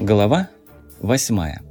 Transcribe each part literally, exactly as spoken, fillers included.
Глава восьмая.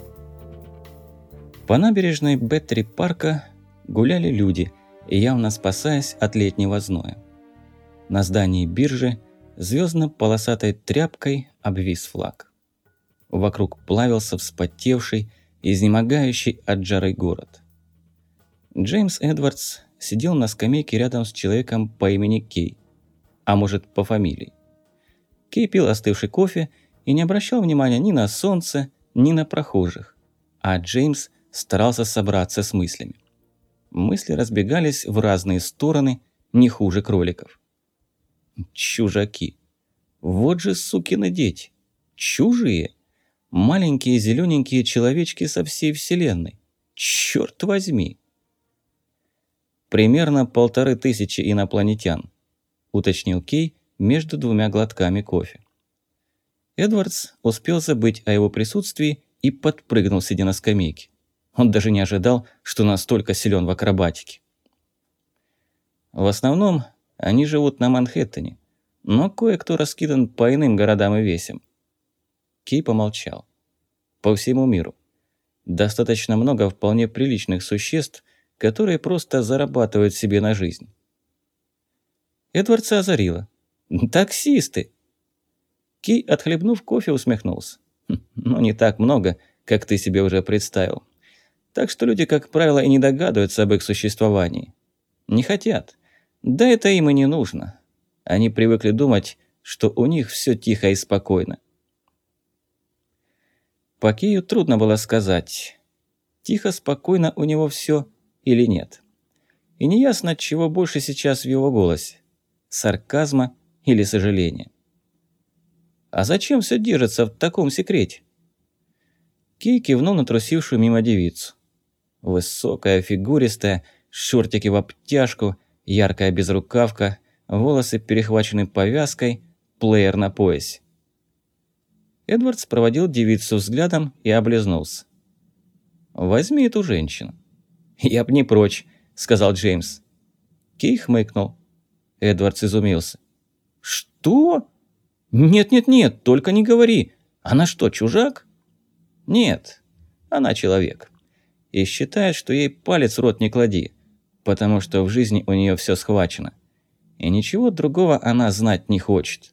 По набережной Беттери-парка гуляли люди, явно спасаясь от летнего зноя. На здании биржи звездно-полосатой тряпкой обвис флаг. Вокруг плавился вспотевший, изнемогающий от жары город. Джеймс Эдвардс сидел на скамейке рядом с человеком по имени Кей, а может, по фамилии. Кей пил остывший кофе и не обращал внимания ни на солнце, ни на прохожих, а Джеймс старался собраться с мыслями. Мысли разбегались в разные стороны, не хуже кроликов. Чужаки. Вот же сукины дети. Чужие. Маленькие зелененькие человечки со всей вселенной. Черт возьми. Примерно полторы тысячи инопланетян, уточнил Кей между двумя глотками кофе. Эдвардс успел забыть о его присутствии и подпрыгнул, сидя на скамейке. Он даже не ожидал, что настолько силен в акробатике. В основном они живут на Манхэттене, но кое-кто раскидан по иным городам и весям. Кей помолчал. По всему миру. Достаточно много вполне приличных существ, которые просто зарабатывают себе на жизнь. Эдвардса озарило. «Таксисты!» Кей, отхлебнув кофе, усмехнулся. Хм, «Ну, не так много, как ты себе уже представил. Так что люди, как правило, и не догадываются об их существовании. Не хотят. Да это им и не нужно. Они привыкли думать, что у них все тихо и спокойно». По Кею трудно было сказать, тихо, спокойно у него все или нет. И неясно, чего больше сейчас в его голосе – сарказма или сожаления. «А зачем все держится в таком секрете?» Кей кивнул на трусившую мимо девицу. Высокая, фигуристая, шортики в обтяжку, яркая безрукавка, волосы перехвачены повязкой, плеер на поясе. Эдвардс проводил девицу взглядом и облизнулся. «Возьми эту женщину». «Я б не прочь», — сказал Джеймс. Кей хмыкнул. Эдвардс изумился. «Что? Нет-нет-нет, только не говори. Она что, чужак?» «Нет, она человек. И считает, что ей палец в рот не клади, потому что в жизни у нее все схвачено. И ничего другого она знать не хочет».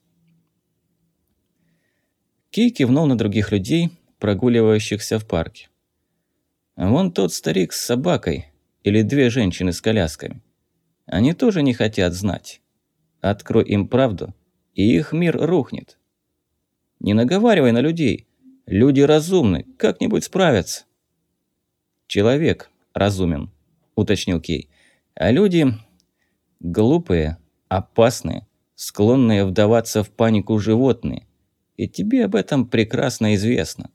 Кей кивнул на других людей, прогуливающихся в парке. «Вон тот старик с собакой или две женщины с колясками. Они тоже не хотят знать. Открой им правду, и их мир рухнет. Не наговаривай на людей. Люди разумны, как-нибудь справятся». «Человек разумен», – уточнил Кей. «А люди глупые, опасные, склонные вдаваться в панику животные. И тебе об этом прекрасно известно».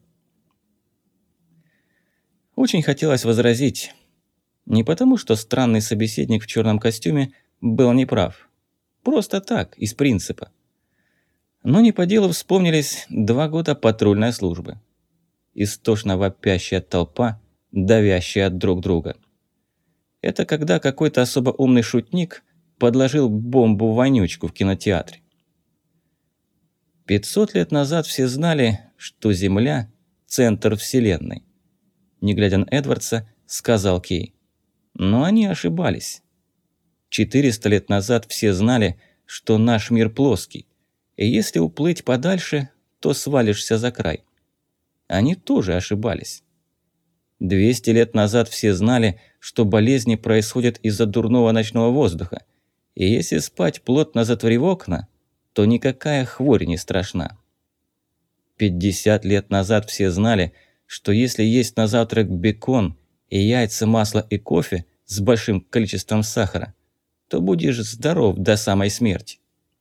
Очень хотелось возразить. Не потому, что странный собеседник в черном костюме был неправ. Просто так, из принципа. Но не по делу вспомнились два года патрульной службы. Истошно вопящая толпа, давящая от друг друга. Это когда какой-то особо умный шутник подложил бомбу-вонючку в кинотеатре. Пятьсот лет назад все знали, что Земля – центр Вселенной. Не глядя на Эдвардса, сказал Кей. Но они ошибались. Четыреста лет назад все знали, что наш мир плоский, и если уплыть подальше, то свалишься за край. Они тоже ошибались. Двести лет назад все знали, что болезни происходят из-за дурного ночного воздуха, и если спать плотно затворив окна, то никакая хворь не страшна. Пятьдесят лет назад все знали, что если есть на завтрак бекон и яйца, масло и кофе с большим количеством сахара, то будешь здоров до самой смерти.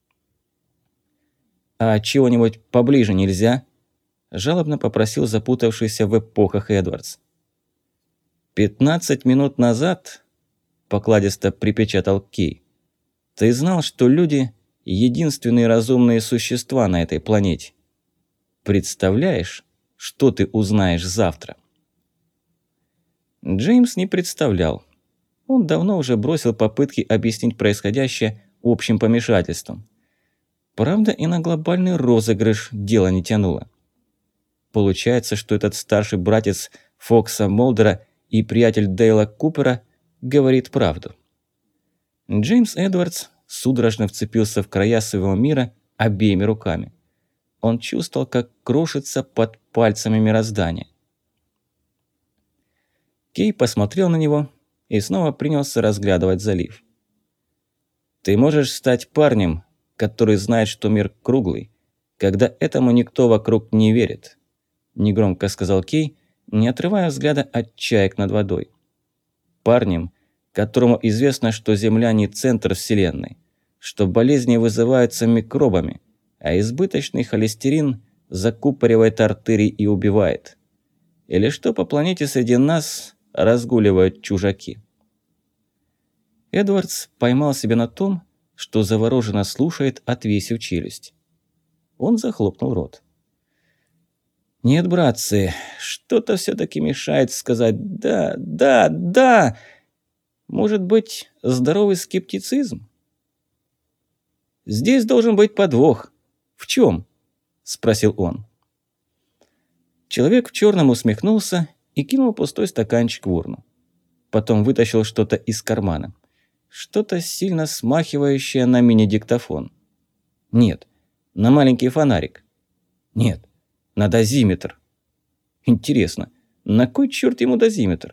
«А чего-нибудь поближе нельзя?» – жалобно попросил запутавшийся в эпохах Эдвардс. «Пятнадцать минут назад», – покладисто припечатал Кей, – «ты знал, что люди – единственные разумные существа на этой планете. Представляешь, что ты узнаешь завтра?» Джеймс не представлял. Он давно уже бросил попытки объяснить происходящее общим помешательством. Правда, и на глобальный розыгрыш дело не тянуло. Получается, что этот старший братец Фокса Молдера и приятель Дейла Купера говорит правду. Джеймс Эдвардс судорожно вцепился в края своего мира обеими руками. Он чувствовал, как крошится под пальцами мироздание. Кей посмотрел на него и снова принялся разглядывать залив. «Ты можешь стать парнем, который знает, что мир круглый, когда этому никто вокруг не верит», – негромко сказал Кей, не отрывая взгляда от чаек над водой. «Парнем, которому известно, что Земля не центр Вселенной, что болезни вызываются микробами, а избыточный холестерин закупоривает артерии и убивает. Или что по планете среди нас разгуливают чужаки». Эдвардс поймал себя на том, что завороженно слушает, отвесив челюсть. Он захлопнул рот. «Нет, братцы, что-то все-таки мешает сказать «да, да, да». Может быть, здоровый скептицизм? «Здесь должен быть подвох. В чем?» – спросил он. Человек в черном усмехнулся и кинул пустой стаканчик в урну. Потом вытащил что-то из кармана. Что-то сильно смахивающее на мини-диктофон. Нет, на маленький фонарик. Нет, на дозиметр. Интересно, на кой черт ему дозиметр?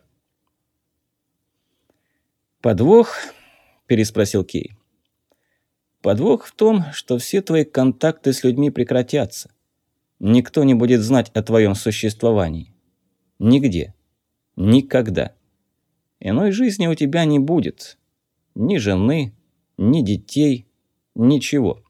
«Подвох?» – переспросил Кей. «Подвох в том, что все твои контакты с людьми прекратятся. Никто не будет знать о твоем существовании. Нигде. Никогда. Иной жизни у тебя не будет. Ни жены, ни детей, ничего».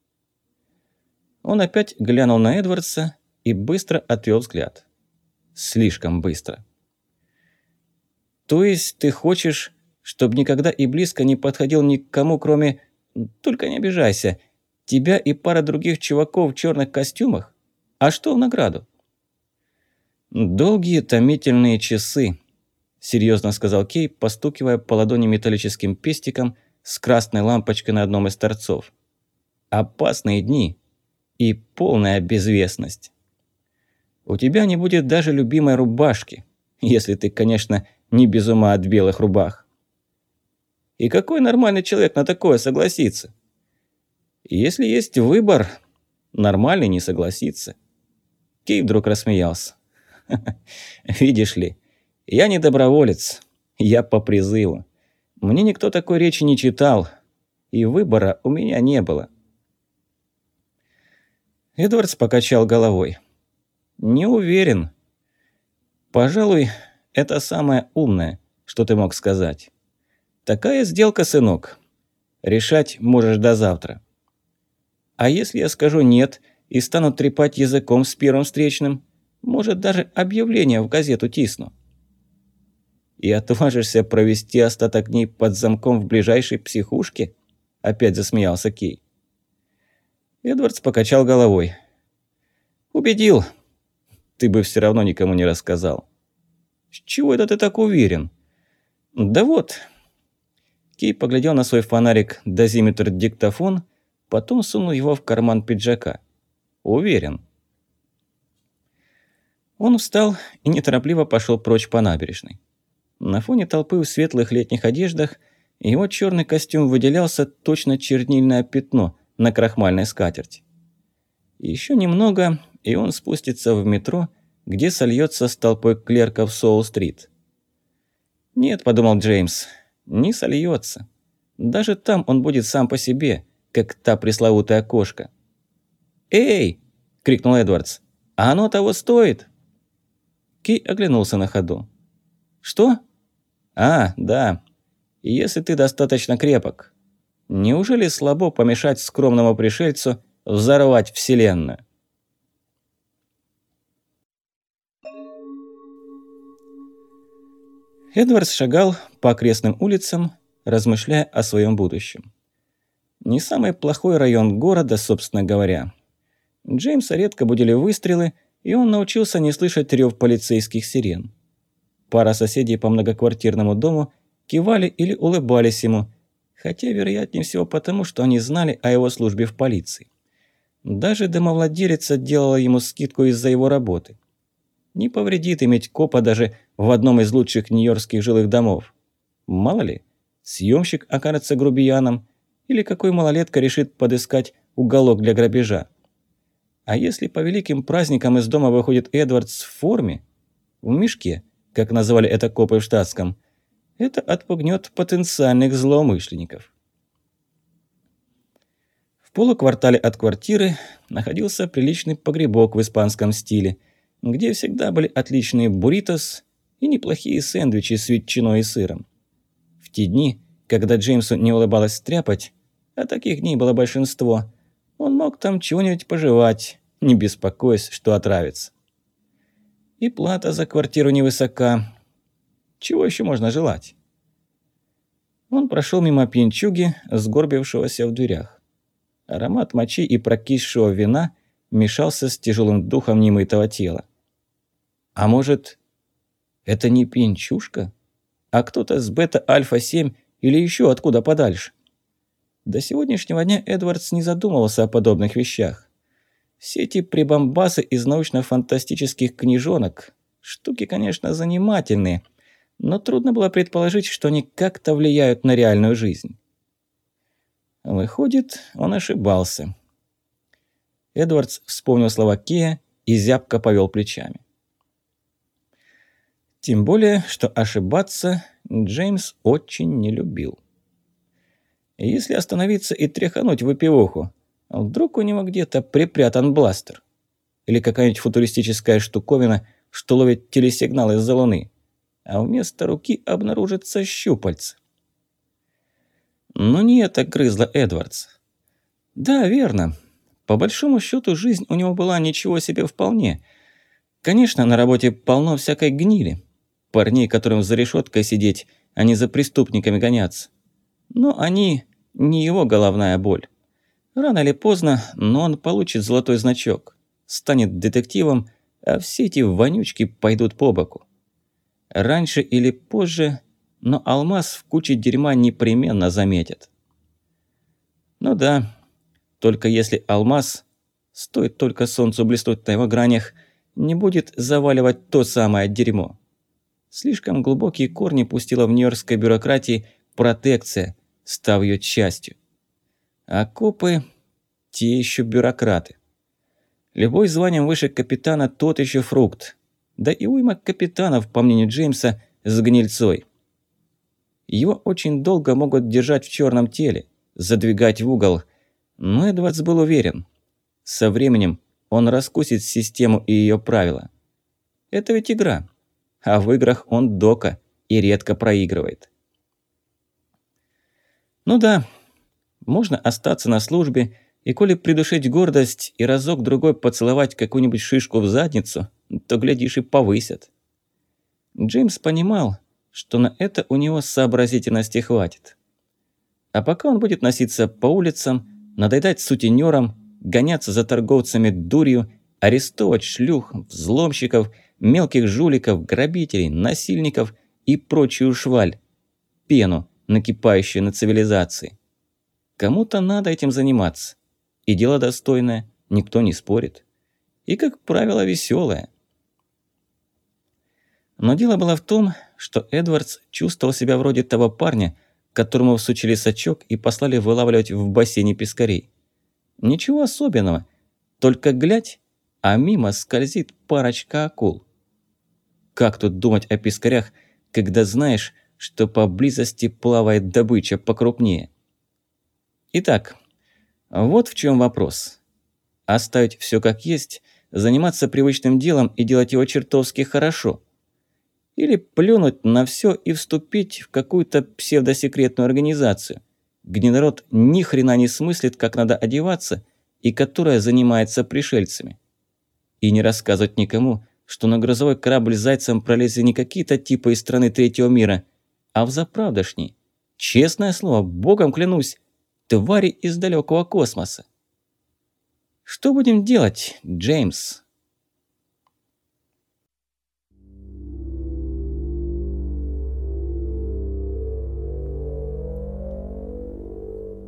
Он опять глянул на Эдвардса и быстро отвел взгляд. Слишком быстро. «То есть ты хочешь, чтобы никогда и близко не подходил ни к кому, кроме... Только не обижайся. Тебя и пара других чуваков в черных костюмах? А что в награду?» «Долгие томительные часы», – серьезно сказал Кей, постукивая по ладони металлическим пестиком с красной лампочкой на одном из торцов. «Опасные дни и полная безвестность. У тебя не будет даже любимой рубашки, если ты, конечно, не без ума от белых рубах. И какой нормальный человек на такое согласится? Если есть выбор, нормальный не согласится». Кей вдруг рассмеялся. «Видишь ли, я не доброволец, я по призыву. Мне никто такой речи не читал, и выбора у меня не было». Эдвардс покачал головой. «Не уверен. Пожалуй, это самое умное, что ты мог сказать. Такая сделка, сынок. Решать можешь до завтра. А если я скажу «нет» и стану трепать языком с первым встречным, может, даже объявление в газету тисну. И отважишься провести остаток дней под замком в ближайшей психушке?» Опять засмеялся Кей. Эдвардс покачал головой. «Убедил. Ты бы все равно никому не рассказал». «С чего это ты так уверен?» «Да вот». Кей поглядел на свой фонарик-дозиметр-диктофон, потом сунул его в карман пиджака. «Уверен». Он встал и неторопливо пошел прочь по набережной. На фоне толпы в светлых летних одеждах его черный костюм выделялся точно чернильное пятно на крахмальной скатерти. Еще немного, и он спустится в метро, где сольется с толпой клерков Соул-стрит. «Нет», – подумал Джеймс, – «не сольется. Даже там он будет сам по себе, как та пресловутая кошка». «Эй!» – крикнул Эдвардс. «А оно того стоит?» Кей оглянулся на ходу. «Что?» «А, да. Если ты достаточно крепок. Неужели слабо помешать скромному пришельцу взорвать Вселенную?» Эдвардс шагал по окрестным улицам, размышляя о своем будущем. Не самый плохой район города, собственно говоря. Джеймса редко будили выстрелы, и он научился не слышать рев полицейских сирен. Пара соседей по многоквартирному дому кивали или улыбались ему, хотя, вероятнее всего, потому что они знали о его службе в полиции. Даже домовладелица делала ему скидку из-за его работы. Не повредит иметь копа даже в одном из лучших нью-йоркских жилых домов. Мало ли, съемщик окажется грубияном, или какой малолетка решит подыскать уголок для грабежа. А если по великим праздникам из дома выходит Эдвардс в форме, в мешке, как называли это копы в штатском, это отпугнет потенциальных злоумышленников. В полуквартале от квартиры находился приличный погребок в испанском стиле, где всегда были отличные бурритос и неплохие сэндвичи с ветчиной и сыром. В те дни, когда Джеймсу не улыбалось стряпать, а таких дней было большинство, он мог там чего-нибудь пожевать, не беспокоясь, что отравится. И плата за квартиру невысока. Чего еще можно желать? Он прошел мимо пьянчуги, сгорбившегося в дверях. Аромат мочи и прокисшего вина мешался с тяжелым духом немытого тела. А может, это не пьянчушка, а кто-то с бета-альфа семь или еще откуда подальше? До сегодняшнего дня Эдвардс не задумывался о подобных вещах. Все эти прибамбасы из научно-фантастических книжонок – штуки, конечно, занимательные, но трудно было предположить, что они как-то влияют на реальную жизнь. Выходит, он ошибался. Эдвардс вспомнил слова Кея и зябко повел плечами. Тем более, что ошибаться Джеймс очень не любил. Если остановиться и тряхануть выпивоху, вдруг у него где-то припрятан бластер? Или какая-нибудь футуристическая штуковина, что ловит телесигналы из-за луны, а вместо руки обнаружится щупальце. Но не это грызло Эдвардс. Да, верно. По большому счету жизнь у него была ничего себе вполне. Конечно, на работе полно всякой гнили. Парней, которым за решеткой сидеть, а не за преступниками гоняться. Но они не его головная боль. Рано или поздно, но он получит золотой значок, станет детективом, а все эти вонючки пойдут по боку. Раньше или позже, но алмаз в куче дерьма непременно заметят. Ну да, только если алмаз, стоит только солнцу блеснуть на его гранях, не будет заваливать то самое дерьмо. Слишком глубокие корни пустила в нью-йоркской бюрократии протекция, став ее частью. А копы – те еще бюрократы. Любой званием выше капитана тот еще фрукт. Да и уйма капитанов, по мнению Джеймса, с гнильцой. Его очень долго могут держать в черном теле, задвигать в угол. Но Эдвардс был уверен. Со временем он раскусит систему и ее правила. Это ведь игра. А в играх он дока и редко проигрывает. Ну да, можно остаться на службе, и коли придушить гордость и разок-другой поцеловать какую-нибудь шишку в задницу, то, глядишь, и повысят. Джеймс понимал, что на это у него сообразительности хватит. А пока он будет носиться по улицам, надоедать сутенёрам, гоняться за торговцами дурью, арестовывать шлюх, взломщиков, мелких жуликов, грабителей, насильников и прочую шваль, пену, накипающую на цивилизации. Кому-то надо этим заниматься. И дело достойное, никто не спорит. И, как правило, веселое. Но дело было в том, что Эдвардс чувствовал себя вроде того парня, которому всучили сачок и послали вылавливать в бассейне пескарей. Ничего особенного, только глядь, а мимо скользит парочка акул. Как тут думать о пескарях, когда знаешь, что поблизости плавает добыча покрупнее? Итак, вот в чем вопрос. Оставить все как есть, заниматься привычным делом и делать его чертовски хорошо. Или плюнуть на все и вступить в какую-то псевдосекретную организацию, где народ ни хрена не смыслит, как надо одеваться, и которая занимается пришельцами. И не рассказывать никому, что на грузовой корабль с зайцем пролезли не какие-то типы из страны третьего мира, а взаправдошней. Честное слово, богом клянусь, твари из далекого космоса. Что будем делать, Джеймс?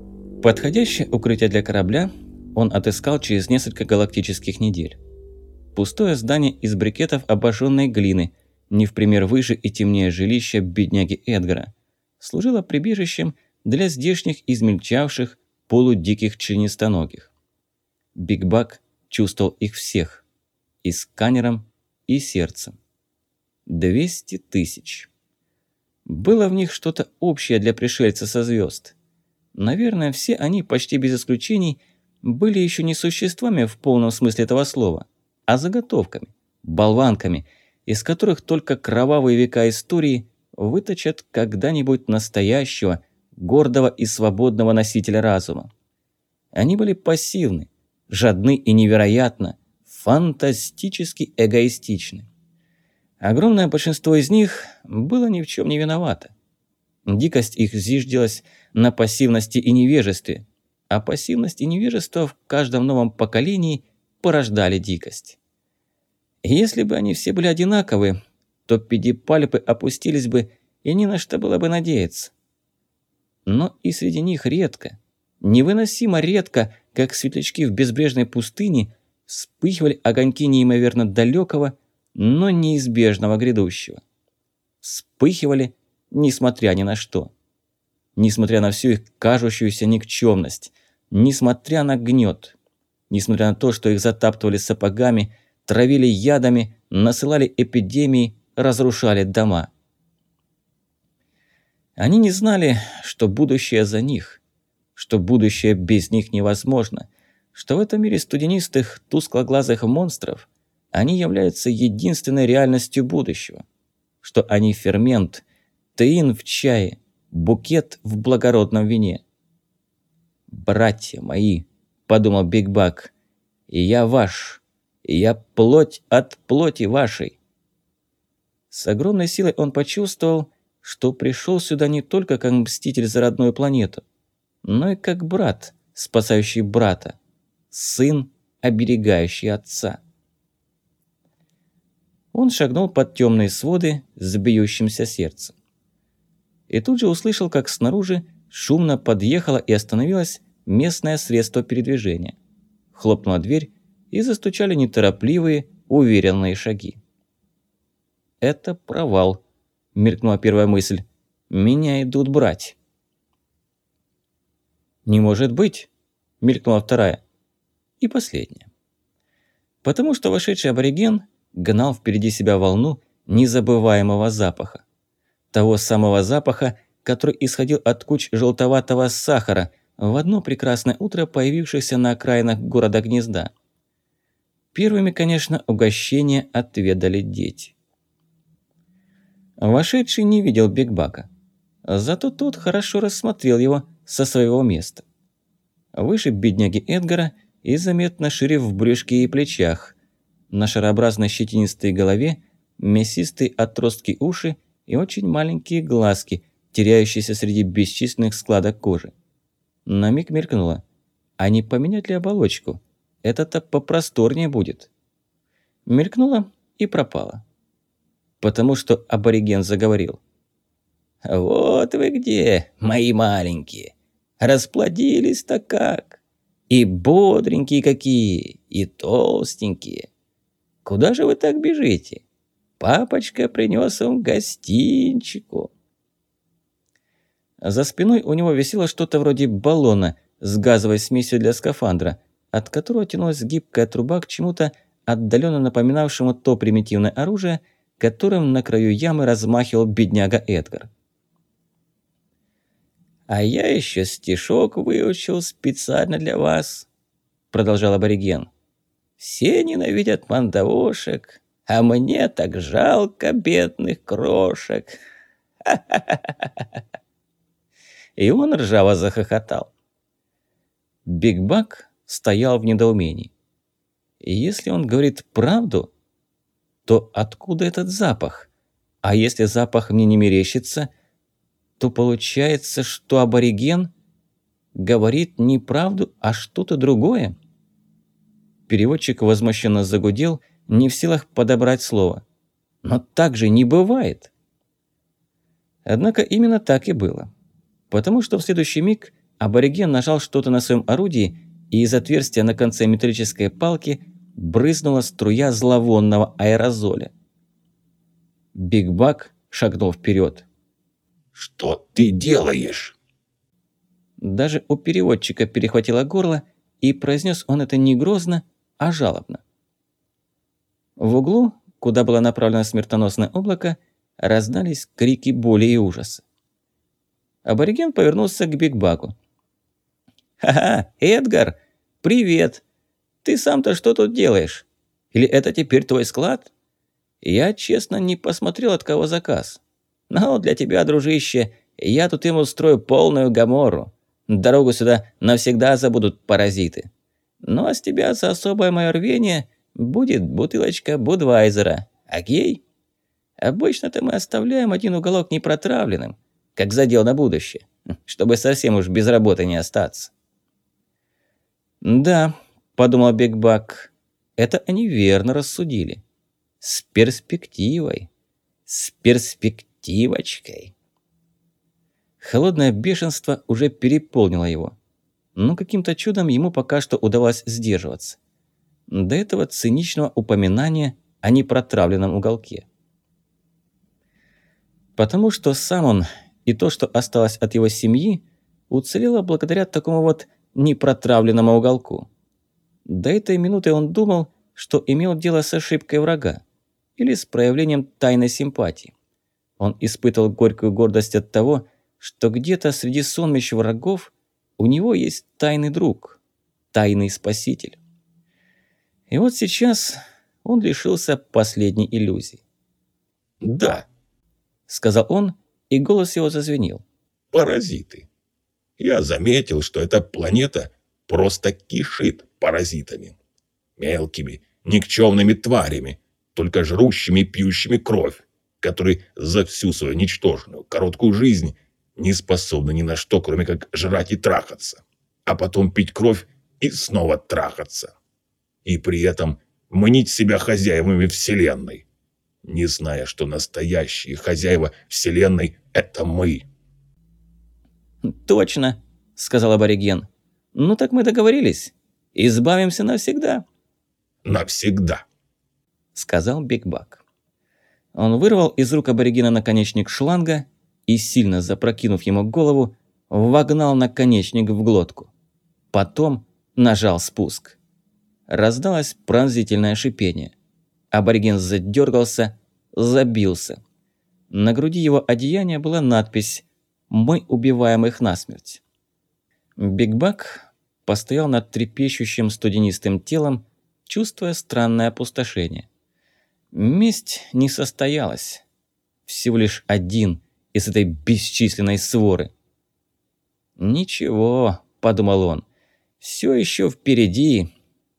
Подходящее укрытие для корабля он отыскал через несколько галактических недель. Пустое здание из брикетов обожженной глины, не в пример выше и темнее жилища бедняги Эдгара, служило прибежищем для здешних измельчавших полудиких членистоногих. Биг Бак чувствовал их всех, и сканером, и сердцем. Двести тысяч. Было в них что-то общее для пришельца со звезд. Наверное, все они, почти без исключений, были еще не существами в полном смысле этого слова, а заготовками, болванками, из которых только кровавые века истории выточат когда-нибудь настоящего, гордого и свободного носителя разума. Они были пассивны, жадны и невероятно, фантастически эгоистичны. Огромное большинство из них было ни в чем не виновато. Дикость их зиждилась на пассивности и невежестве, а пассивность и невежество в каждом новом поколении порождали дикость. И если бы они все были одинаковы, то педипальпы опустились бы, и ни на что было бы надеяться. Но и среди них редко, невыносимо редко, как светлячки в безбрежной пустыне, вспыхивали огоньки неимоверно далекого, но неизбежного грядущего. Вспыхивали, несмотря ни на что. Несмотря на всю их кажущуюся никчемность, несмотря на гнет, несмотря на то, что их затаптывали сапогами, травили ядами, насылали эпидемии, разрушали дома. Они не знали, что будущее за них, что будущее без них невозможно, что в этом мире студенистых, тусклоглазых монстров они являются единственной реальностью будущего, что они фермент, таин в чае, букет в благородном вине. «Братья мои», – подумал Биг Бак, – «и я ваш, и я плоть от плоти вашей». С огромной силой он почувствовал, что пришел сюда не только как мститель за родную планету, но и как брат, спасающий брата, сын, оберегающий отца. Он шагнул под темные своды с бьющимся сердцем. И тут же услышал, как снаружи шумно подъехало и остановилось местное средство передвижения. Хлопнула дверь, и застучали неторопливые, уверенные шаги. «Это провал», – мелькнула первая мысль. «Меня идут брать». «Не может быть», – мелькнула вторая. И последняя. Потому что вошедший абориген гнал впереди себя волну незабываемого запаха. Того самого запаха, который исходил от куч желтоватого сахара, в одно прекрасное утро появившихся на окраинах города Гнезда. Первыми, конечно, угощение отведали дети. Вошедший не видел Биг Бака, зато тот хорошо рассмотрел его со своего места. Выше бедняги Эдгара и заметно шире в брюшке и плечах, на шарообразной щетинистой голове мясистые отростки уши и очень маленькие глазки, теряющиеся среди бесчисленных складок кожи. На миг мелькнуло: а не поменять ли оболочку? Это-то попросторнее будет. Мелькнуло и пропало. Потому что абориген заговорил. «Вот вы где, мои маленькие! Расплодились-то как! И бодренькие какие, и толстенькие! Куда же вы так бежите? Папочка принес вам гостинчику». За спиной у него висело что-то вроде баллона с газовой смесью для скафандра, от которого тянулась гибкая труба к чему-то отдаленно напоминавшему то примитивное оружие, которым на краю ямы размахивал бедняга Эдгар. «А я еще стишок выучил специально для вас», – продолжал абориген. «Все ненавидят мандавошек, а мне так жалко бедных крошек». И он ржаво захохотал. Биг Бак стоял в недоумении. И если он говорит правду, то откуда этот запах? А если запах мне не мерещится, то получается, что абориген говорит не правду, а что-то другое. Переводчик возмущенно загудел, не в силах подобрать слово. Но так же не бывает. Однако именно так и было. Потому что в следующий миг абориген нажал что-то на своем орудии, и из отверстия на конце металлической палки брызнула струя зловонного аэрозоля. Биг Бак шагнул вперед. «Что ты делаешь?» Даже у переводчика перехватило горло, и произнес он это не грозно, а жалобно. В углу, куда было направлено смертоносное облако, раздались крики боли и ужаса. Абориген повернулся к Биг Багу. «Ха-ха, Эдгар, привет! Ты сам-то что тут делаешь? Или это теперь твой склад? Я, честно, не посмотрел, от кого заказ. Но для тебя, дружище, я тут им устрою полную гамору. Дорогу сюда навсегда забудут паразиты. Ну а с тебя за особое мое рвение будет бутылочка Будвайзера. Окей? Обычно-то мы оставляем один уголок непротравленным, как задел на будущее, чтобы совсем уж без работы не остаться». «Да», – подумал Биг Бак, – «это они верно рассудили. С перспективой, с перспективочкой». Холодное бешенство уже переполнило его, но каким-то чудом ему пока что удалось сдерживаться. До этого циничного упоминания о непротравленном уголке. Потому что сам он и то, что осталось от его семьи, уцелело благодаря такому вот непротравленному уголку. До этой минуты он думал, что имел дело с ошибкой врага или с проявлением тайной симпатии. Он испытывал горькую гордость от того, что где-то среди сонмищ врагов у него есть тайный друг, тайный спаситель. И вот сейчас он лишился последней иллюзии. «Да», — сказал он, и голос его зазвенел. «Паразиты. Я заметил, что эта планета просто кишит паразитами. Мелкими, никчемными тварями, только жрущими и пьющими кровь, которые за всю свою ничтожную, короткую жизнь не способны ни на что, кроме как жрать и трахаться, а потом пить кровь и снова трахаться. И при этом мнить себя хозяевами Вселенной, не зная, что настоящие хозяева Вселенной – это мы». «Точно», – сказал абориген. «Ну так мы договорились. Избавимся навсегда». «Навсегда», – сказал Биг Бак. Он вырвал из рук аборигена наконечник шланга и, сильно запрокинув ему голову, вогнал наконечник в глотку. Потом нажал спуск. Раздалось пронзительное шипение. Абориген задергался, забился. На груди его одеяния была надпись «Мы убиваем их насмерть». Биг Бак постоял над трепещущим студенистым телом, чувствуя странное опустошение. Месть не состоялась. Всего лишь один из этой бесчисленной своры. «Ничего», – подумал он, – «все еще впереди».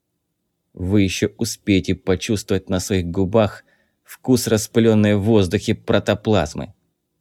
Вы еще успеете почувствовать на своих губах вкус распыленной в воздухе протоплазмы.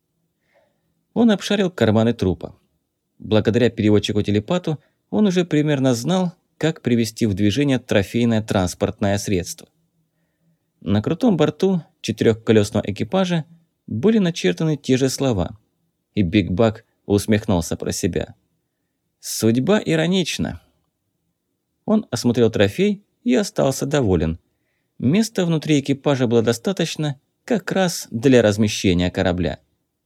Он обшарил карманы трупа. Благодаря переводчику-телепату он уже примерно знал, как привести в движение трофейное транспортное средство. На крутом борту четырехколесного экипажа были начертаны те же слова, и Биг Бак усмехнулся про себя. Судьба иронична. Он осмотрел трофей и остался доволен. Места внутри экипажа было достаточно как раз для размещения корабля.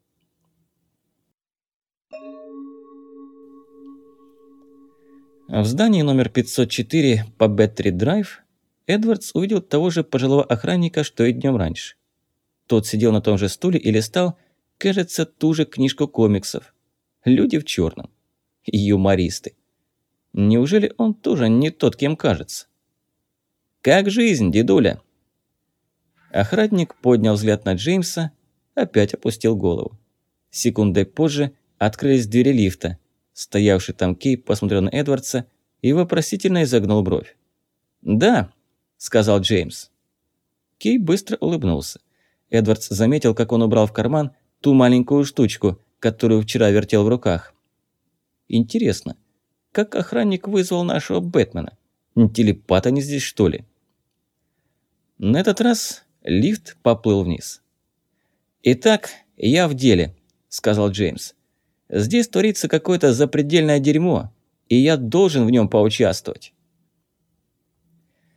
В здании номер пятьсот четыре по Беттери-драйв Эдвардс увидел того же пожилого охранника, что и днем раньше. Тот сидел на том же стуле и листал, кажется, ту же книжку комиксов. Люди в черном. Юмористы. Неужели он тоже не тот, кем кажется? «Как жизнь, дедуля?» Охранник поднял взгляд на Джеймса, опять опустил голову. Секундой позже открылись двери лифта. Стоявший там Кей посмотрел на Эдвардса и вопросительно изогнул бровь. «Да», – сказал Джеймс. Кей быстро улыбнулся. Эдвардс заметил, как он убрал в карман ту маленькую штучку, которую вчера вертел в руках. «Интересно, как охранник вызвал нашего Бэтмена? Телепат они здесь, что ли?» На этот раз лифт поплыл вниз. «Итак, я в деле», – сказал Джеймс. «Здесь творится какое-то запредельное дерьмо, и я должен в нем поучаствовать».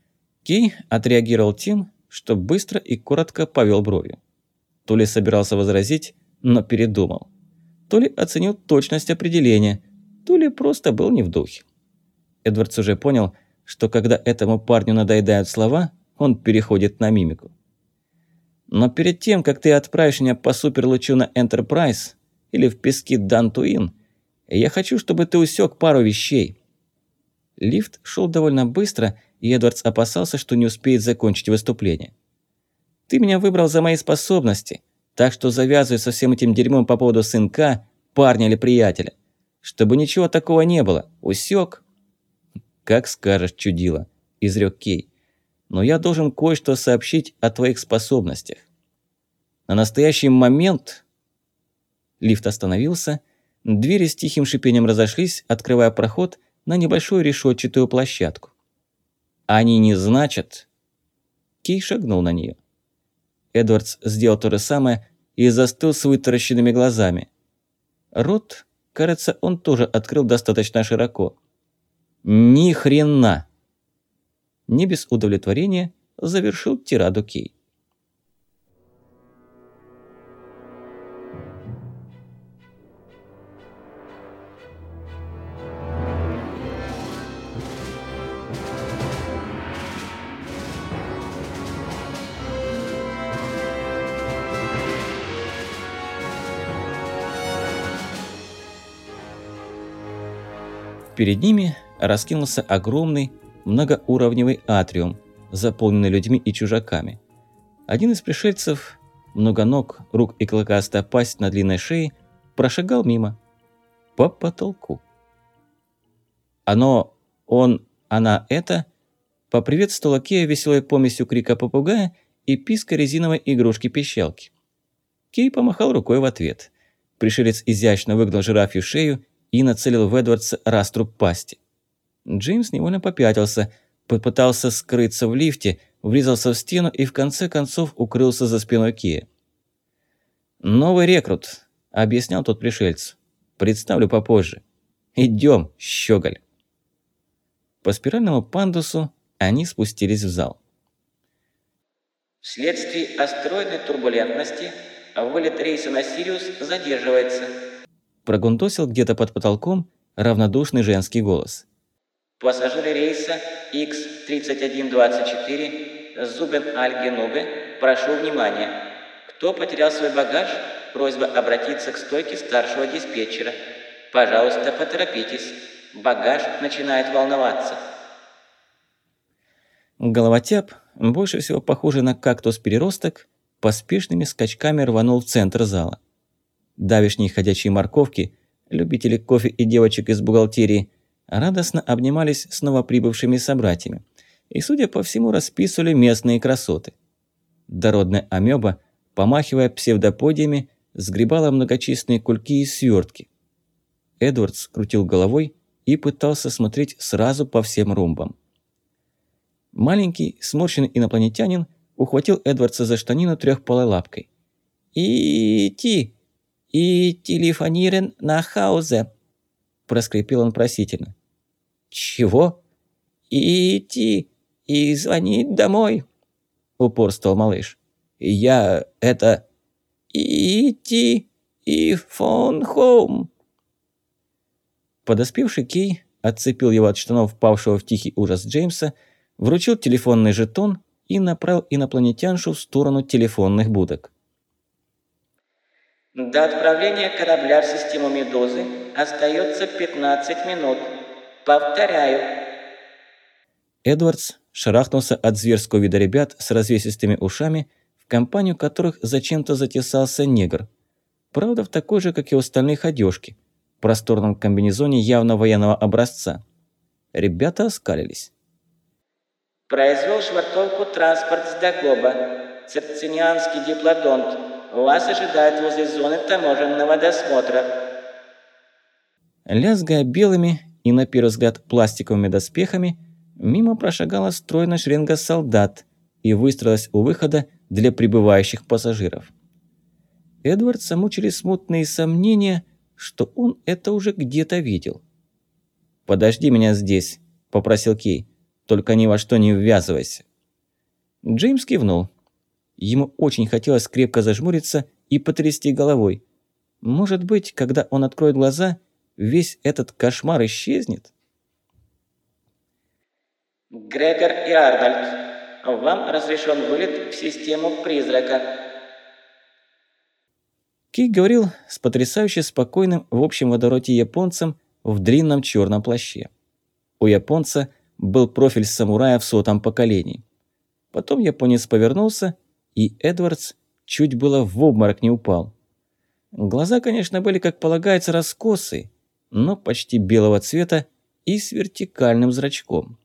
Кей отреагировал тем, что быстро и коротко повел бровью. То ли собирался возразить, но передумал. То ли оценил точность определения, то ли просто был не в духе. Эдвардс уже понял, что когда этому парню надоедают слова, он переходит на мимику. Но перед тем, как ты отправишь меня по суперлучу на Энтерпрайз или в пески Дантуин, я хочу, чтобы ты усек пару вещей. Лифт шел довольно быстро, и Эдвардс опасался, что не успеет закончить выступление. Ты меня выбрал за мои способности, так что завязывай со всем этим дерьмом по поводу сынка, парня или приятеля. Чтобы ничего такого не было. Усек? Как скажешь, чудило, изрек Кей. Но я должен кое-что сообщить о твоих способностях. На настоящий момент... Лифт остановился, двери с тихим шипением разошлись, открывая проход на небольшую решетчатую площадку. Они не значат... Кей шагнул на нее. Эдвардс сделал то же самое и застыл с вытаращенными глазами. Рот, кажется, он тоже открыл достаточно широко. Ни хрена! Не без удовлетворения завершил тираду Кей. Перед ними раскинулся огромный многоуровневый атриум, заполненный людьми и чужаками. Один из пришельцев, многоног, рук и клыкастая пасть на длинной шее, прошагал мимо. По потолку. Оно, он, она, это поприветствовала Кея веселой помесью крика попугая и писка резиновой игрушки-пищалки. Кей помахал рукой в ответ. Пришелец изящно выгнал жирафью шею и нацелил в Эдвардса раструб пасти. Джеймс невольно попятился, попытался скрыться в лифте, врезался в стену и в конце концов укрылся за спиной Кея. «Новый рекрут», — объяснял тот пришельцу. «Представлю попозже. Идём, щеголь». По спиральному пандусу они спустились в зал. Вследствие астероидной турбулентности вылет рейса на Сириус задерживается. Прогундосил где-то под потолком равнодушный женский голос. Пассажиры рейса икс тридцать один двадцать четыре Зубен Аль-Генубе, прошу внимания. Кто потерял свой багаж, просьба обратиться к стойке старшего диспетчера. Пожалуйста, поторопитесь. Багаж начинает волноваться. Головотяп, больше всего похожий на кактус-переросток, поспешными скачками рванул в центр зала. Давешние ходячие морковки, любители кофе и девочек из бухгалтерии, радостно обнимались с новоприбывшими собратьями и, судя по всему, расписывали местные красоты. Дородная амеба, помахивая псевдоподиями, сгребала многочисленные кульки и свертки. Эдвардс крутил головой и пытался смотреть сразу по всем румбам. Маленький, сморщенный инопланетянин ухватил Эдвардса за штанину трёхпалой лапкой. «И-ти! И телефонирен на хаузе!» – проскрипел он просительно. «Чего?» «И-ти! И звонить домой!» – упорствовал малыш. «Я... это... И-ти! И фон хоум!» Подоспевший Кей отцепил его от штанов впавшего в тихий ужас Джеймса, вручил телефонный жетон и направил инопланетяншу в сторону телефонных будок. До отправления корабля в систему Медузы остается пятнадцать минут. Повторяю. Эдвардс шарахнулся от зверского вида ребят с развесистыми ушами, в компанию которых зачем-то затесался негр. Правда, в такой же, как и у остальных, одежке, просторном комбинезоне явно военного образца. Ребята оскалились. Произвел швартовку транспорт с Дагоба. Церцинианский диплодонт. Вас ожидает возле зоны таможенного досмотра. Лязгая белыми и, на первый взгляд, пластиковыми доспехами, мимо прошагала стройная шеренга солдат и выстроилась у выхода для прибывающих пассажиров. Эдвардса мучили смутные сомнения, что он это уже где-то видел. «Подожди меня здесь», – попросил Кей. «Только ни во что не ввязывайся». Джеймс кивнул. Ему очень хотелось крепко зажмуриться и потрясти головой. Может быть, когда он откроет глаза, весь этот кошмар исчезнет? Грегор и Арнольд, вам разрешен вылет в систему призрака. Кей говорил с потрясающе спокойным в общем водороде японцем в длинном черном плаще. У японца был профиль самурая в сотом поколении. Потом японец повернулся, и Эдвардс чуть было в обморок не упал. Глаза, конечно, были, как полагается, раскосые, но почти белого цвета и с вертикальным зрачком.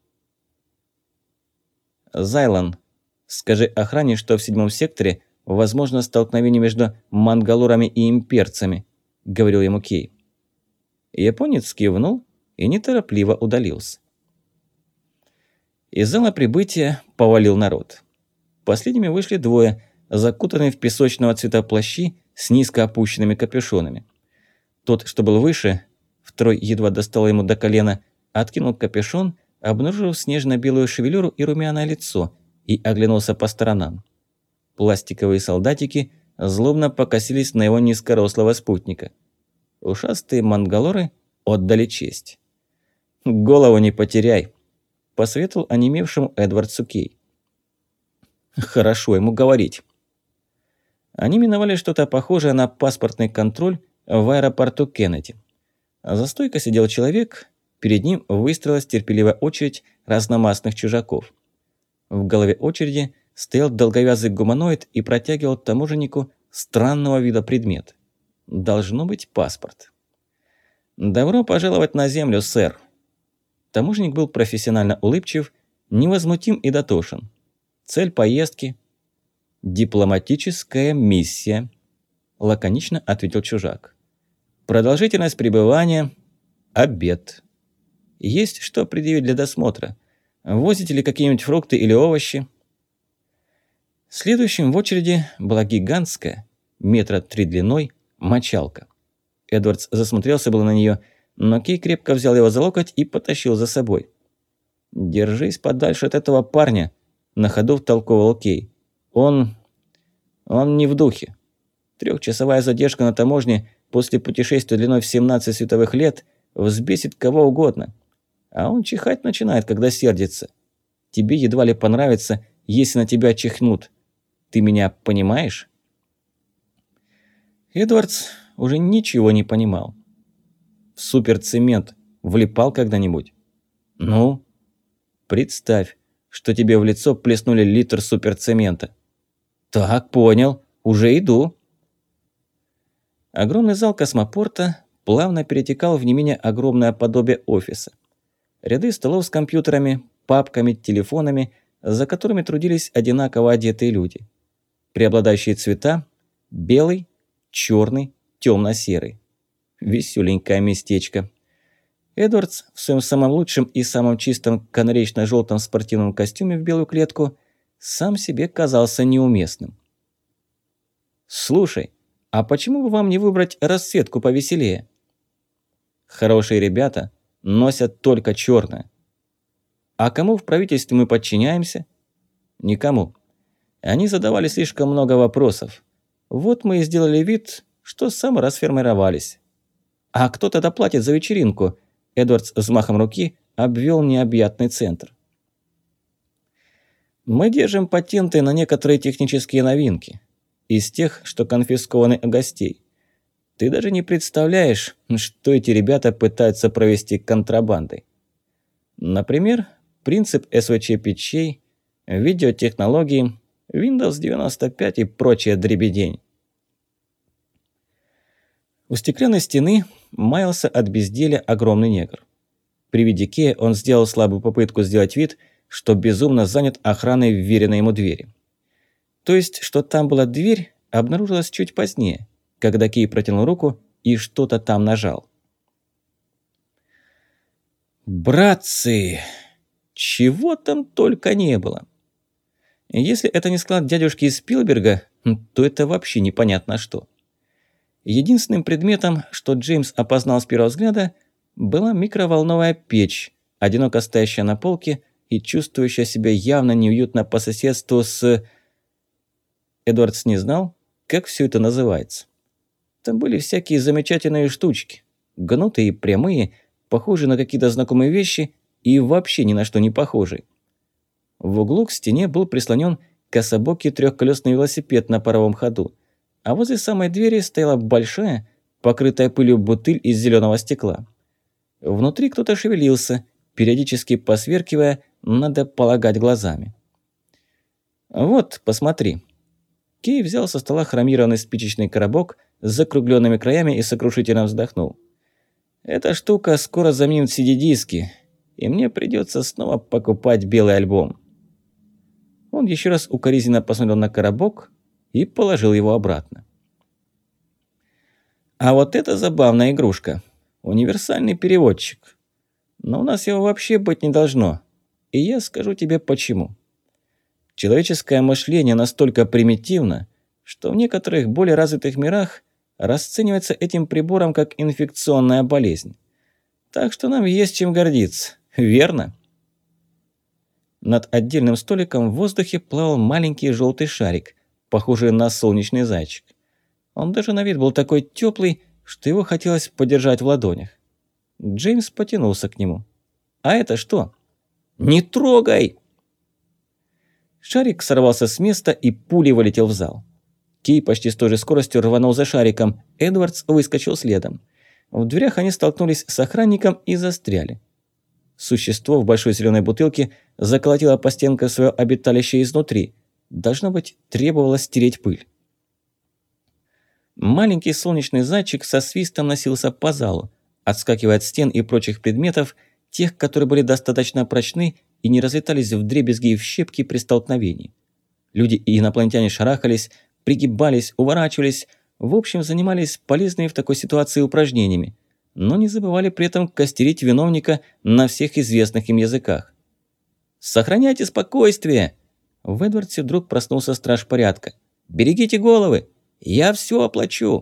«Зайлан, скажи охране, что в седьмом секторе возможно столкновение между мангалорами и имперцами», — говорил ему Кей. Японец кивнул и неторопливо удалился. Из зала прибытия повалил народ. Последними вышли двое, закутанные в песочного цвета плащи с низко опущенными капюшонами. Тот, что был выше, второй едва достал ему до колена, откинул капюшон, обнаружив снежно-белую шевелюру и румяное лицо, и оглянулся по сторонам. Пластиковые солдатики злобно покосились на его низкорослого спутника. Ушастые мангалоры отдали честь. «Голову не потеряй», – посоветовал онемевшему Эдвардсу Кей. «Хорошо ему говорить». Они миновали что-то похожее на паспортный контроль в аэропорту Кеннеди. За стойкой сидел человек, перед ним выстроилась терпеливая очередь разномастных чужаков. В голове очереди стоял долговязый гуманоид и протягивал таможеннику странного вида предмет. Должно быть паспорт. «Добро пожаловать на землю, сэр». Таможенник был профессионально улыбчив, невозмутим и дотошен. Цель поездки – дипломатическая миссия, лаконично ответил чужак. Продолжительность пребывания – обед. Есть что предъявить для досмотра. Возите ли какие-нибудь фрукты или овощи? Следующим в очереди была гигантская, метра три длиной, мочалка. Эдвардс засмотрелся было на нее, но Кей крепко взял его за локоть и потащил за собой. «Держись подальше от этого парня», – на ходу втолковывал Кей. «Он... он не в духе. Трехчасовая задержка на таможне после путешествия длиной в семнадцать световых лет взбесит кого угодно. А он чихать начинает, когда сердится. Тебе едва ли понравится, если на тебя чихнут. Ты меня понимаешь?» Эдвардс уже ничего не понимал. В суперцемент влипал когда-нибудь? Ну? Представь, что тебе в лицо плеснули литр суперцемента. Так, понял, уже иду. Огромный зал космопорта плавно перетекал в не менее огромное подобие офиса. Ряды столов с компьютерами, папками, телефонами, за которыми трудились одинаково одетые люди. Преобладающие цвета – белый, черный, темно-серый. Веселенькое местечко. Эдвардс в своем самом лучшем и самом чистом канареечно-желтом спортивном костюме в белую клетку сам себе казался неуместным. «Слушай, а почему бы вам не выбрать расцветку повеселее?» «Хорошие ребята носят только черное». «А кому в правительстве мы подчиняемся?» «Никому. Они задавали слишком много вопросов. Вот мы и сделали вид, что саморасформировались». «А кто тогда платит за вечеринку?» Эдвардс взмахом руки обвел необъятный центр. «Мы держим патенты на некоторые технические новинки. Из тех, что конфискованы у гостей. Ты даже не представляешь, что эти ребята пытаются провести контрабандой. Например, принцип эс вэ че-печей, видеотехнологии, Windows девяносто пять и прочая дребедень». У стеклянной стены маялся от безделья огромный негр. При виде Кея он сделал слабую попытку сделать вид, что безумно занят охраной вверенной ему двери. То есть, что там была дверь, обнаружилось чуть позднее, когда Кей протянул руку и что-то там нажал. Братцы! Чего там только не было! Если это не склад дядюшки из Спилберга, то это вообще непонятно что. Единственным предметом, что Джеймс опознал с первого взгляда, была микроволновая печь, одиноко стоящая на полке и чувствующая себя явно неуютно по соседству с... Эдвардс не знал, как все это называется. Там были всякие замечательные штучки, гнутые и прямые, похожие на какие-то знакомые вещи и вообще ни на что не похожие. В углу к стене был прислонен кособокий трехколесный велосипед на паровом ходу, а возле самой двери стояла большая, покрытая пылью бутыль из зеленого стекла. Внутри кто-то шевелился, периодически посверкивая, надо полагать, глазами. «Вот, посмотри». Кей взял со стола хромированный спичечный коробок с закругленными краями и сокрушительно вздохнул. «Эта штука скоро заменит си ди-диски, и мне придется снова покупать белый альбом». Он еще раз укоризненно посмотрел на коробок и положил его обратно. «А вот это забавная игрушка. Универсальный переводчик. Но у нас его вообще быть не должно. И я скажу тебе почему. Человеческое мышление настолько примитивно, что в некоторых более развитых мирах расценивается этим прибором как инфекционная болезнь. Так что нам есть чем гордиться, верно?» Над отдельным столиком в воздухе плавал маленький желтый шарик, похожий на солнечный зайчик. Он даже на вид был такой теплый, что его хотелось подержать в ладонях. Джеймс потянулся к нему. «А это что?» «Не трогай!» Шарик сорвался с места и пулей вылетел в зал. Кей почти с той же скоростью рванул за шариком. Эдвардс выскочил следом. В дверях они столкнулись с охранником и застряли. Существо в большой зеленой бутылке заколотило по стенкам свое обиталище изнутри. Должно быть, требовало стереть пыль. Маленький солнечный зайчик со свистом носился по залу, отскакивая от стен и прочих предметов, тех, которые были достаточно прочны и не разлетались вдребезги и в щепки при столкновении. Люди и инопланетяне шарахались, пригибались, уворачивались, в общем, занимались полезными в такой ситуации упражнениями, но не забывали при этом костерить виновника на всех известных им языках. «Сохраняйте спокойствие!» В Эдвардсе вдруг проснулся страж порядка. «Берегите головы! Я все оплачу!»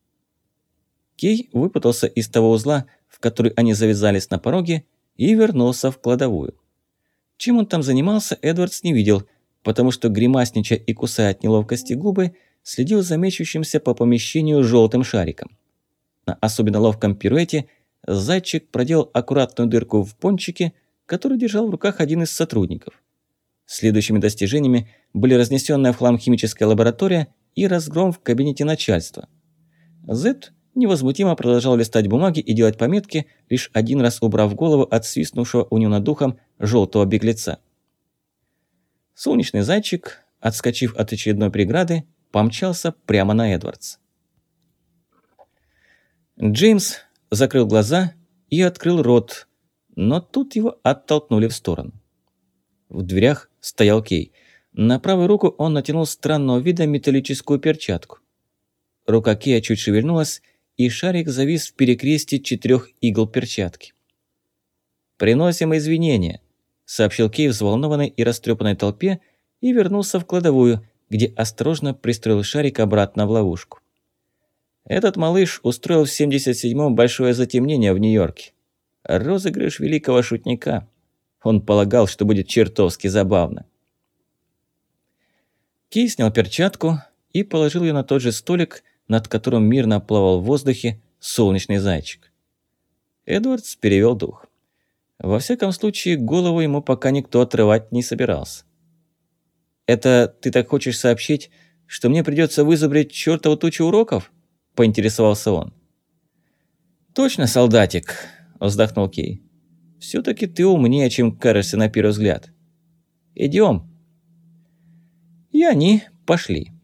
Кей выпутался из того узла, в который они завязались на пороге, и вернулся в кладовую. Чем он там занимался, Эдвардс не видел, потому что, гримасничая и кусая от неловкости губы, следил за мечущимся по помещению желтым шариком. На особенно ловком пируэте зайчик проделал аккуратную дырку в пончике, который держал в руках один из сотрудников. Следующими достижениями были разнесенная в хлам химическая лаборатория и разгром в кабинете начальства. Зет невозмутимо продолжал листать бумаги и делать пометки, лишь один раз убрав голову от свистнувшего у него над духом желтого беглеца. Солнечный зайчик, отскочив от очередной преграды, помчался прямо на Эдвардс. Джеймс закрыл глаза и открыл рот, но тут его оттолкнули в сторону. В дверях стоял Кей. На правую руку он натянул странного вида металлическую перчатку. Рука Кея чуть шевельнулась, и шарик завис в перекрестии четырех игл перчатки. «Приносим извинения», – сообщил Кей взволнованной и растрепанной толпе и вернулся в кладовую, где осторожно пристроил шарик обратно в ловушку. Этот малыш устроил в семьдесят седьмом большое затемнение в Нью-Йорке. Розыгрыш великого шутника. Он полагал, что будет чертовски забавно. Кей снял перчатку и положил ее на тот же столик, над которым мирно плавал в воздухе солнечный зайчик. Эдвардс перевел дух. Во всяком случае, голову ему пока никто отрывать не собирался. «Это ты так хочешь сообщить, что мне придется вызубрить чертову тучу уроков?» – поинтересовался он. «Точно, солдатик», – вздохнул Кей. «Все-таки ты умнее, чем кажешься на первый взгляд. Идем». И они пошли.